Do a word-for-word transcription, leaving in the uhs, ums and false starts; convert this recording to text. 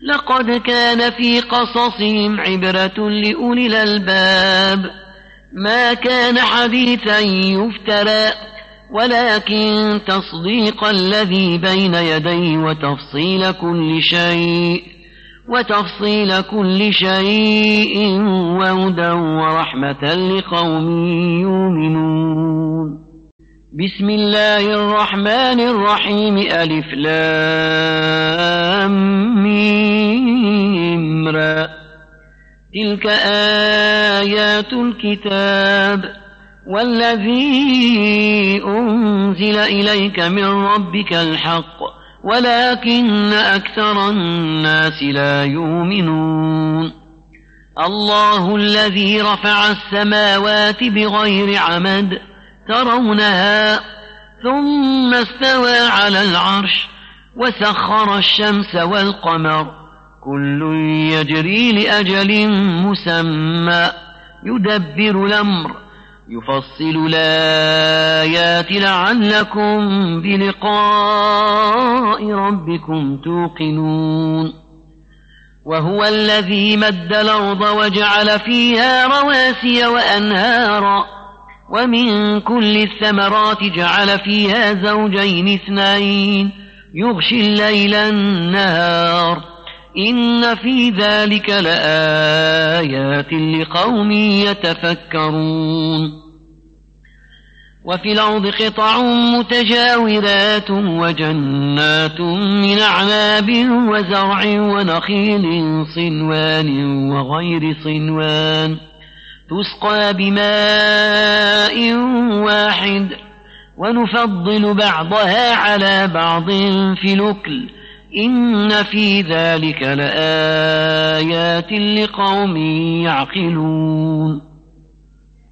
لقد كان في قصصهم عبرة لأولي الألباب ما كان حديثا يفترى ولكن تصديق الذي بين يديه وتفصيل كل شيء وتفصيل كل شيء وهدى ورحمة لقوم يؤمنون. بسم الله الرحمن الرحيم. ألف لام ميم را. تلك آيات الكتاب والذي أنزل إليك من ربك الحق ولكن أكثر الناس لا يؤمنون. الله الذي رفع السماوات بغير عمد ترونها ثم استوى على العرش وسخر الشمس والقمر كل يجري لأجل مسمى يدبر الأمر يفصل الآيات لعلكم بلقاء ربكم توقنون. وهو الذي مد الأرض وجعل فيها رواسي وأنهارا ومن كل الثمرات جعل فيها زوجين اثنين يغشي الليل النهار إن في ذلك لآيات لقوم يتفكرون. وفي الأرض قطع متجاورات وجنات من أعناب وزرع ونخيل صنوان وغير صنوان تسقى بماء واحد ونفضل بعضها على بعض في الأكل إن في ذلك لآيات لقوم يعقلون.